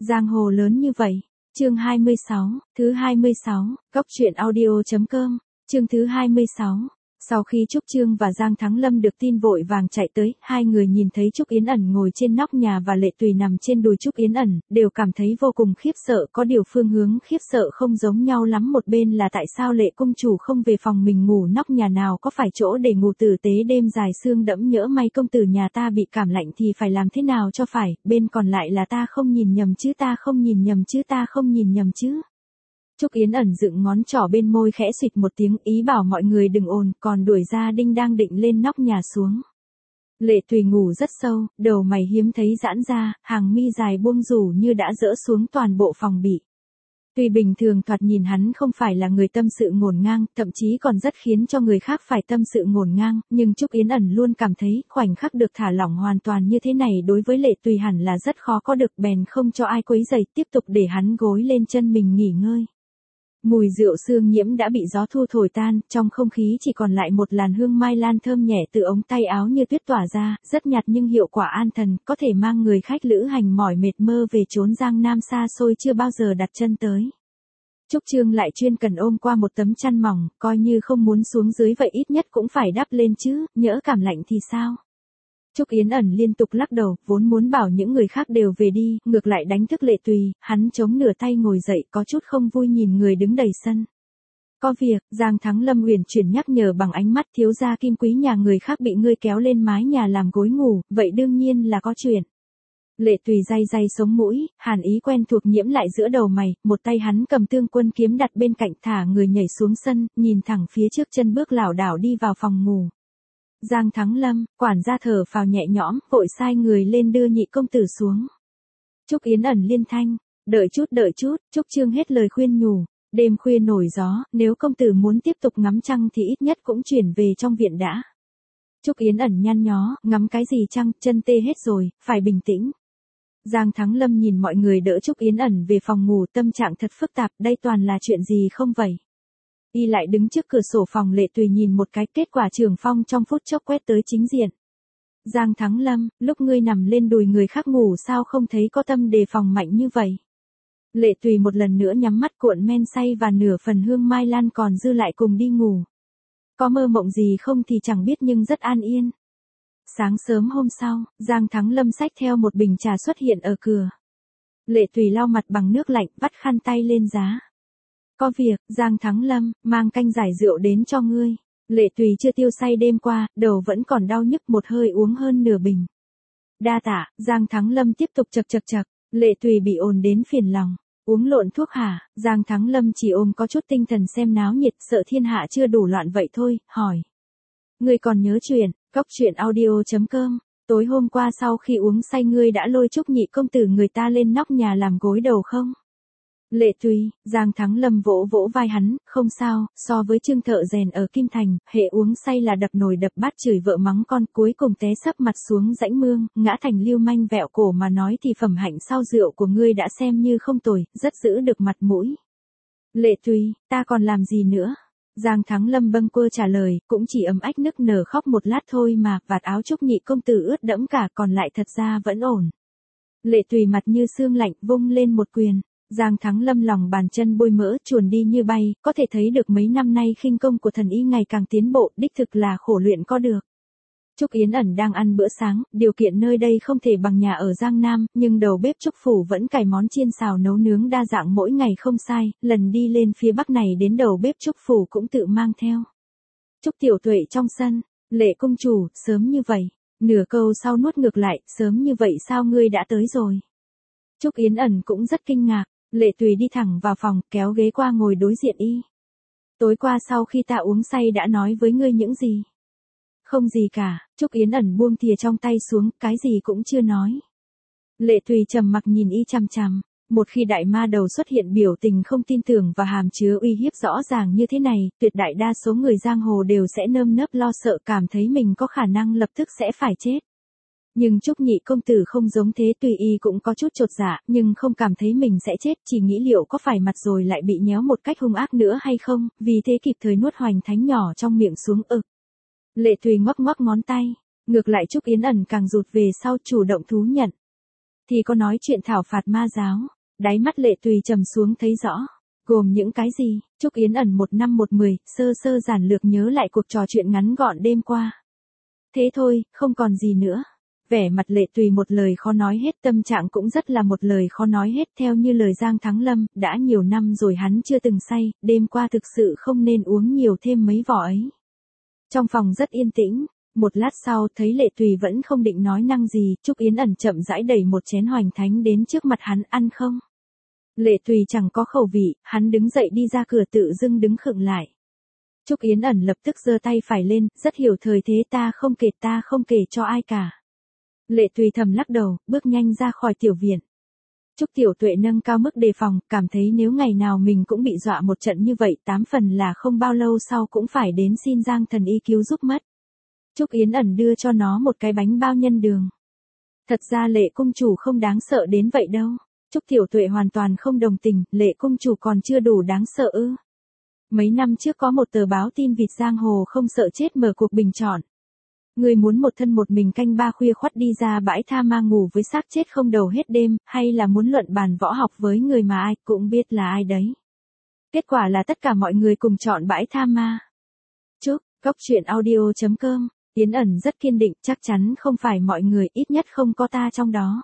Giang hồ lớn như vậy. Chương 26, thứ 26, Góc truyện audio.com, chương thứ 26. Sau khi Trúc Trương và Giang Thắng Lâm được tin vội vàng chạy tới, hai người nhìn thấy Trúc Yến Ẩn ngồi trên nóc nhà và Lệ Tùy nằm trên đùi Trúc Yến Ẩn, đều cảm thấy vô cùng khiếp sợ, có điều phương hướng khiếp sợ không giống nhau lắm, một bên là tại sao Lệ công chủ không về phòng mình ngủ, nóc nhà nào có phải chỗ để ngủ tử tế, đêm dài sương đẫm nhỡ may công tử nhà ta bị cảm lạnh thì phải làm thế nào cho phải, bên còn lại là ta không nhìn nhầm chứ, ta không nhìn nhầm chứ, ta không nhìn nhầm chứ. Trúc Yến Ẩn dựng ngón trỏ bên môi khẽ xịt một tiếng, ý bảo mọi người đừng ồn, còn đuổi gia đinh đang định lên nóc nhà xuống. Lệ Tùy ngủ rất sâu, đầu mày hiếm thấy giãn ra, hàng mi dài buông rủ như đã dỡ xuống toàn bộ phòng bị. Tuy bình thường thoạt nhìn hắn không phải là người tâm sự ngổn ngang, thậm chí còn rất khiến cho người khác phải tâm sự ngổn ngang, nhưng Trúc Yến Ẩn luôn cảm thấy khoảnh khắc được thả lỏng hoàn toàn như thế này đối với Lệ Tùy hẳn là rất khó có được, bèn không cho ai quấy rầy, tiếp tục để hắn gối lên chân mình nghỉ ngơi. Mùi rượu sương nhiễm đã bị gió thu thổi tan, trong không khí chỉ còn lại một làn hương mai lan thơm nhẹ từ ống tay áo như tuyết tỏa ra, rất nhạt nhưng hiệu quả an thần, có thể mang người khách lữ hành mỏi mệt mơ về chốn Giang Nam xa xôi chưa bao giờ đặt chân tới. Trúc Trương lại chuyên cần ôm qua một tấm chăn mỏng, coi như không muốn xuống dưới vậy ít nhất cũng phải đắp lên chứ, nhỡ cảm lạnh thì sao? Trúc Yến Ẩn liên tục lắc đầu, vốn muốn bảo những người khác đều về đi, ngược lại đánh thức Lệ Tùy, hắn chống nửa tay ngồi dậy, có chút không vui nhìn người đứng đầy sân. Có việc, Giang Thắng Lâm uyển chuyển nhắc nhở bằng ánh mắt, thiếu gia Kim Quý nhà người khác bị ngươi kéo lên mái nhà làm gối ngủ, vậy đương nhiên là có chuyện. Lệ Tùy day day sống mũi, hàn ý quen thuộc nhiễm lại giữa đầu mày, một tay hắn cầm Tương Quân kiếm đặt bên cạnh, thả người nhảy xuống sân, nhìn thẳng phía trước chân bước lảo đảo đi vào phòng ngủ. Giang Thắng Lâm, quản gia thở phào nhẹ nhõm, vội sai người lên đưa nhị công tử xuống. Trúc Yến Ẩn liên thanh, đợi chút, Trúc Trương hết lời khuyên nhủ, đêm khuya nổi gió, nếu công tử muốn tiếp tục ngắm trăng thì ít nhất cũng chuyển về trong viện đã. Trúc Yến Ẩn nhăn nhó, ngắm cái gì trăng, chân tê hết rồi, phải bình tĩnh. Giang Thắng Lâm nhìn mọi người đỡ Trúc Yến Ẩn về phòng ngủ, tâm trạng thật phức tạp, đây toàn là chuyện gì không vậy? Y lại đứng trước cửa sổ phòng Lệ Tùy nhìn một cái, kết quả Trường Phong trong phút chốc quét tới chính diện. Giang Thắng Lâm, lúc ngươi nằm lên đùi người khác ngủ sao không thấy có tâm đề phòng mạnh như vậy? Lệ Tùy một lần nữa nhắm mắt cuộn men say và nửa phần hương mai lan còn dư lại cùng đi ngủ. Có mơ mộng gì không thì chẳng biết nhưng rất an yên. Sáng sớm hôm sau, Giang Thắng Lâm xách theo một bình trà xuất hiện ở cửa. Lệ Tùy lau mặt bằng nước lạnh, vắt khăn tay lên giá. Có việc, Giang Thắng Lâm, mang canh giải rượu đến cho ngươi. Lệ Tùy chưa tiêu say đêm qua, đầu vẫn còn đau nhức, một hơi uống hơn nửa bình. Đa tạ, Giang Thắng Lâm tiếp tục chậc. Lệ Tùy bị ồn đến phiền lòng. Uống lộn thuốc hả? Giang Thắng Lâm chỉ ôm có chút tinh thần xem náo nhiệt, sợ thiên hạ chưa đủ loạn vậy thôi, hỏi. Ngươi còn nhớ chuyện, Góc truyện audio.com, tối hôm qua sau khi uống say ngươi đã lôi Trúc nhị công tử người ta lên nóc nhà làm gối đầu không? Lệ Tùy, Giang Thắng Lâm vỗ vỗ vai hắn, không sao, so với Trương thợ rèn ở Kim Thành, hệ uống say là đập nồi đập bát chửi vợ mắng con, cuối cùng té sấp mặt xuống rãnh mương, ngã thành lưu manh vẹo cổ mà nói thì phẩm hạnh sau rượu của ngươi đã xem như không tồi, rất giữ được mặt mũi. Lệ Tùy, ta còn làm gì nữa? Giang Thắng Lâm bâng quơ trả lời, cũng chỉ ấm ách nức nở khóc một lát thôi mà, vạt áo Trúc nhị công tử ướt đẫm cả, còn lại thật ra vẫn ổn. Lệ Tùy mặt như xương lạnh, vung lên một quyền. Giang Thắng Lâm lòng bàn chân bôi mỡ, chuồn đi như bay, có thể thấy được mấy năm nay khinh công của thần y ngày càng tiến bộ, đích thực là khổ luyện có được. Trúc Yến Ẩn đang ăn bữa sáng, điều kiện nơi đây không thể bằng nhà ở Giang Nam, nhưng đầu bếp Trúc Phủ vẫn cải món chiên xào nấu nướng đa dạng mỗi ngày không sai, lần đi lên phía bắc này đến đầu bếp Trúc Phủ cũng tự mang theo. Trúc Tiểu Tuệ trong sân, Lệ công chủ, sớm như vậy, nửa câu sau nuốt ngược lại, sớm như vậy sao ngươi đã tới rồi? Trúc Yến Ẩn cũng rất kinh ngạc. Lệ Tùy đi thẳng vào phòng, kéo ghế qua ngồi đối diện y. Tối qua sau khi ta uống say đã nói với ngươi những gì? Không gì cả, Trúc Yến Ẩn buông thìa trong tay xuống, cái gì cũng chưa nói. Lệ Tùy trầm mặc nhìn y chằm chằm, một khi đại ma đầu xuất hiện biểu tình không tin tưởng và hàm chứa uy hiếp rõ ràng như thế này, tuyệt đại đa số người giang hồ đều sẽ nơm nớp lo sợ, cảm thấy mình có khả năng lập tức sẽ phải chết. Nhưng Trúc nhị công tử không giống thế, tuy y cũng có chút chột dạ, nhưng không cảm thấy mình sẽ chết, chỉ nghĩ liệu có phải mặt rồi lại bị nhéo một cách hung ác nữa hay không, vì thế kịp thời nuốt hoành thánh nhỏ trong miệng xuống ực. Lệ Tùy ngoắc ngoắc ngón tay, ngược lại Trúc Yến Ẩn càng rụt về sau, chủ động thú nhận. thì có nói chuyện thảo phạt ma giáo. Đáy mắt Lệ Tùy trầm xuống thấy rõ. Gồm những cái gì? Trúc Yến ẩn 1/1/10, sơ sơ giản lược nhớ lại cuộc trò chuyện ngắn gọn đêm qua. Thế thôi, không còn gì nữa. Vẻ mặt Lệ Tùy một lời khó nói hết, tâm trạng cũng rất là một lời khó nói hết. Theo như lời Giang Thắng Lâm, đã nhiều năm rồi hắn chưa từng say, đêm qua thực sự không nên uống nhiều thêm mấy vò ấy. Trong phòng rất yên tĩnh, một lát sau thấy Lệ Tùy vẫn không định nói năng gì, Trúc Yến ẩn chậm rãi đẩy một chén hoành thánh đến trước mặt hắn, ăn không? Lệ Tùy chẳng có khẩu vị, hắn đứng dậy đi ra cửa tự dưng đứng khựng lại. Trúc Yến ẩn lập tức giơ tay phải lên, rất hiểu thời thế, ta không kể cho ai cả. Lệ Tùy thầm lắc đầu, bước nhanh ra khỏi tiểu viện. Trúc Tiểu Tuệ nâng cao mức đề phòng, cảm thấy nếu ngày nào mình cũng bị dọa một trận như vậy, 8 phần là không bao lâu sau cũng phải đến xin Giang thần y cứu giúp mất. Trúc Yến ẩn đưa cho nó một cái bánh bao nhân đường. Thật ra Lệ cung chủ không đáng sợ đến vậy đâu. Trúc Tiểu Tuệ hoàn toàn không đồng tình, Lệ cung chủ còn chưa đủ đáng sợ ư? Mấy năm trước có một tờ báo tin vịt giang hồ không sợ chết mở cuộc bình chọn. Người muốn một thân một mình canh ba khuya khoắt đi ra bãi tha ma ngủ với xác chết không đầu hết đêm, hay là muốn luận bàn võ học với người mà ai cũng biết là ai đấy. Kết quả là tất cả mọi người cùng chọn bãi tha ma. Chúc, goctruyện.audio.com, Yến ẩn rất kiên định, chắc chắn không phải mọi người, ít nhất không có ta trong đó.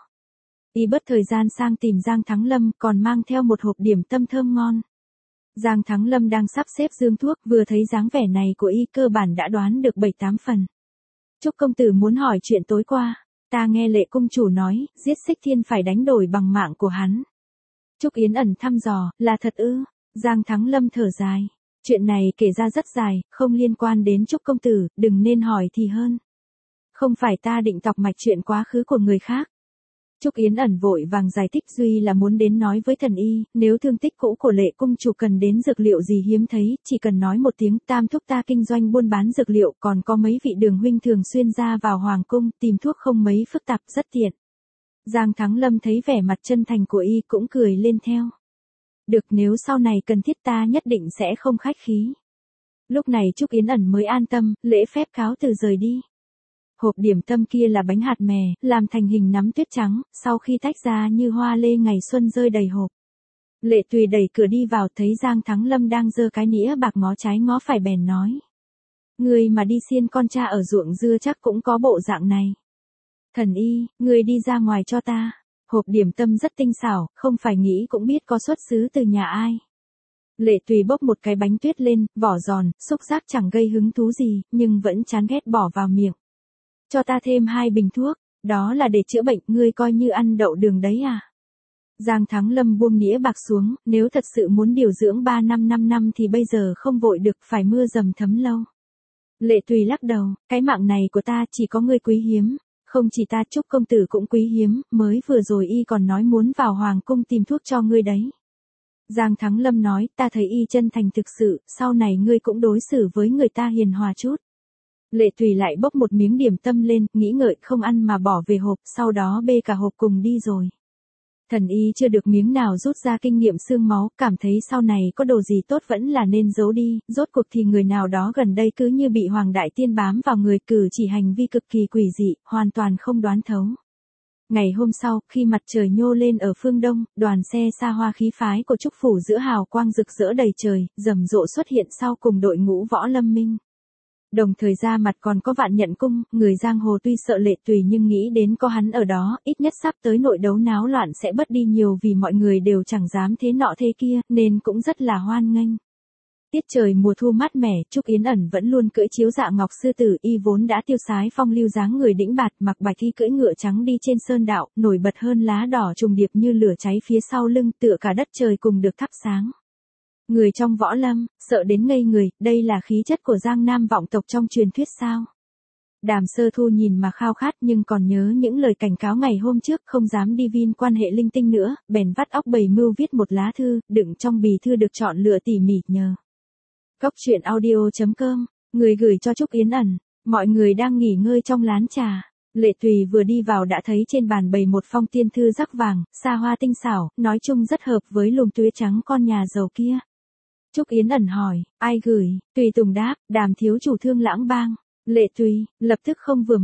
Y bớt thời gian sang tìm Giang Thắng Lâm, còn mang theo một hộp điểm tâm thơm ngon. Giang Thắng Lâm đang sắp xếp dương thuốc, vừa thấy dáng vẻ này của y cơ bản đã đoán được 7-8 phần. Trúc công tử muốn hỏi chuyện tối qua, ta nghe Lệ cung chủ nói, giết Xích Thiên phải đánh đổi bằng mạng của hắn. Trúc Yến ẩn thăm dò, là thật ư? Giang Thắng Lâm thở dài. Chuyện này kể ra rất dài, không liên quan đến Trúc công tử, đừng nên hỏi thì hơn. Không phải ta định tọc mạch chuyện quá khứ của người khác. Trúc Yến ẩn vội vàng giải thích, duy là muốn đến nói với thần y, nếu thương tích cũ của Lệ cung chủ cần đến dược liệu gì hiếm thấy, chỉ cần nói một tiếng, tam thúc ta kinh doanh buôn bán dược liệu, còn có mấy vị đường huynh thường xuyên ra vào hoàng cung, tìm thuốc không mấy phức tạp, rất tiện. Giang Thắng Lâm thấy vẻ mặt chân thành của y cũng cười lên theo. Được, nếu sau này cần thiết ta nhất định sẽ không khách khí. Lúc này Trúc Yến ẩn mới an tâm, lễ phép cáo từ rời đi. Hộp điểm tâm kia là bánh hạt mè, làm thành hình nắm tuyết trắng, sau khi tách ra như hoa lê ngày xuân rơi đầy hộp. Lệ Tùy đẩy cửa đi vào, thấy Giang Thắng Lâm đang giơ cái nĩa bạc ngó trái ngó phải bèn nói. Người mà đi xiên con cha ở ruộng dưa chắc cũng có bộ dạng này. Thần y, người đi ra ngoài cho ta. Hộp điểm tâm rất tinh xảo, không phải nghĩ cũng biết có xuất xứ từ nhà ai. Lệ Tùy bốc một cái bánh tuyết lên, vỏ giòn, xúc giác chẳng gây hứng thú gì, nhưng vẫn chán ghét bỏ vào miệng. Cho ta thêm 2 bình thuốc, đó là để chữa bệnh, ngươi coi như ăn đậu đường đấy à? Giang Thắng Lâm buông nĩa bạc xuống, nếu thật sự muốn điều dưỡng 3 năm 5 năm thì bây giờ không vội được, phải mưa dầm thấm lâu. Lệ Tùy lắc đầu, cái mạng này của ta chỉ có ngươi quý hiếm, không chỉ ta, Trúc công tử cũng quý hiếm, mới vừa rồi y còn nói muốn vào hoàng cung tìm thuốc cho ngươi đấy. Giang Thắng Lâm nói, ta thấy y chân thành thực sự, sau này ngươi cũng đối xử với người ta hiền hòa chút. Lệ Tùy lại bốc một miếng điểm tâm lên, nghĩ ngợi không ăn mà bỏ về hộp, sau đó bê cả hộp cùng đi rồi. Thần y chưa được miếng nào rút ra kinh nghiệm xương máu, cảm thấy sau này có đồ gì tốt vẫn là nên giấu đi, rốt cuộc thì người nào đó gần đây cứ như bị Hoàng Đại Tiên bám vào người, cử chỉ hành vi cực kỳ quỷ dị, hoàn toàn không đoán thấu. Ngày hôm sau, khi mặt trời nhô lên ở phương đông, đoàn xe xa hoa khí phái của Trúc phủ giữa hào quang rực rỡ đầy trời, rầm rộ xuất hiện sau cùng đội ngũ võ lâm minh. Đồng thời ra mặt còn có Vạn Nhận Cung, người giang hồ tuy sợ Lệ Tùy nhưng nghĩ đến có hắn ở đó, ít nhất sắp tới nội đấu náo loạn sẽ bớt đi nhiều, vì mọi người đều chẳng dám thế nọ thế kia, nên cũng rất là hoan nghênh. Tiết trời mùa thu mát mẻ, Trúc Yến ẩn vẫn luôn cưỡi chiếu dạ ngọc sư tử, y vốn đã tiêu sái phong lưu dáng người đĩnh bạt, mặc bạch y cưỡi ngựa trắng đi trên sơn đạo, nổi bật hơn lá đỏ trùng điệp như lửa cháy phía sau lưng, tựa cả đất trời cùng được thắp sáng. Người trong võ lâm, sợ đến ngây người, đây là khí chất của Giang Nam vọng tộc trong truyền thuyết sao? Đàm Sơ Thu nhìn mà khao khát, nhưng còn nhớ những lời cảnh cáo ngày hôm trước, không dám đi vin quan hệ linh tinh nữa, bèn vắt óc bầy mưu viết một lá thư, đựng trong bì thư được chọn lựa tỉ mỉ nhờ. Goctruyện.audio.com, người gửi cho Trúc Yến ẩn, mọi người đang nghỉ ngơi trong lán trà. Lệ Tùy vừa đi vào đã thấy trên bàn bày một phong tiên thư rắc vàng, xa hoa tinh xảo, nói chung rất hợp với lùm tuế trắng con nhà giàu kia. Trúc Yến ẩn hỏi, ai gửi? Tùy Tùng đáp, Đàm thiếu chủ Thương Lãng Bang. Lệ Tùy, lập tức không vừa mắt,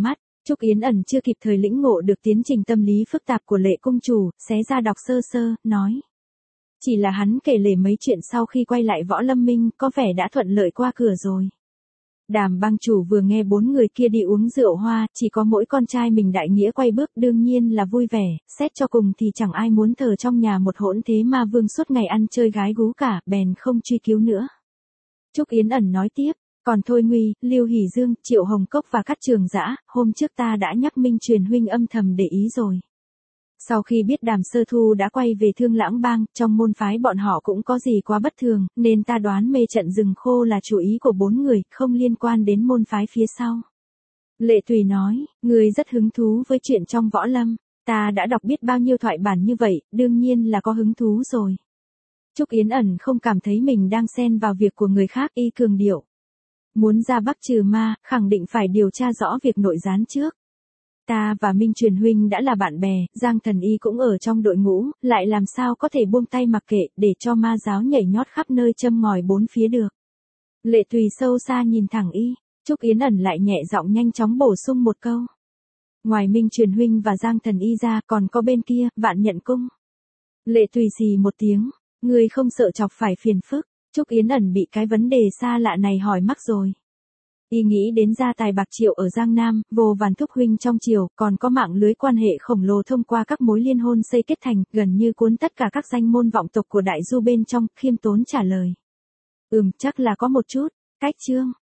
Trúc Yến ẩn chưa kịp thời lĩnh ngộ được tiến trình tâm lý phức tạp của Lệ cung chủ, xé ra đọc sơ sơ, nói. Chỉ là hắn kể lể mấy chuyện sau khi quay lại Võ Lâm Minh, có vẻ đã thuận lợi qua cửa rồi. Đàm bang chủ vừa nghe 4 người kia đi uống rượu hoa, chỉ có mỗi con trai mình đại nghĩa quay bước đương nhiên là vui vẻ, xét cho cùng thì chẳng ai muốn thờ trong nhà một hỗn thế ma vương suốt ngày ăn chơi gái gú cả, bèn không truy cứu nữa. Trúc Yến ẩn nói tiếp, còn Thôi Nguy, Lưu Hỷ Dương, Triệu Hồng Cốc và các trường dã, hôm trước ta đã nhắc Minh Truyền huynh âm thầm để ý rồi. Sau khi biết Đàm Sơ Thu đã quay về Thương Lãng Bang, trong môn phái bọn họ cũng có gì quá bất thường, nên ta đoán mê trận rừng khô là chủ ý của 4 người, không liên quan đến môn phái phía sau. Lệ Tùy nói, người rất hứng thú với chuyện trong võ lâm, ta đã đọc biết bao nhiêu thoại bản như vậy, đương nhiên là có hứng thú rồi. Trúc Yến ẩn không cảm thấy mình đang xen vào việc của người khác, y cường điệu. Muốn ra Bắc trừ ma, khẳng định phải điều tra rõ việc nội gián trước. Ta và Minh Truyền huynh đã là bạn bè, Giang Thần Y cũng ở trong đội ngũ, lại làm sao có thể buông tay mặc kệ, để cho ma giáo nhảy nhót khắp nơi châm ngòi bốn phía được. Lệ Tùy sâu xa nhìn thẳng y, Trúc Yến ẩn lại nhẹ giọng nhanh chóng bổ sung một câu. Ngoài Minh Truyền huynh và Giang Thần Y ra, còn có bên kia, Vạn Nhận Cung. Lệ Tùy xì một tiếng, người không sợ chọc phải phiền phức. Trúc Yến ẩn bị cái vấn đề xa lạ này hỏi mắc rồi. Y nghĩ đến gia tài bạc triệu ở Giang Nam, vô vàn thúc huynh trong triều, còn có mạng lưới quan hệ khổng lồ thông qua các mối liên hôn xây kết thành, gần như cuốn tất cả các danh môn vọng tộc của Đại Du bên trong, khiêm tốn trả lời. Chắc là có một chút, cách Trương.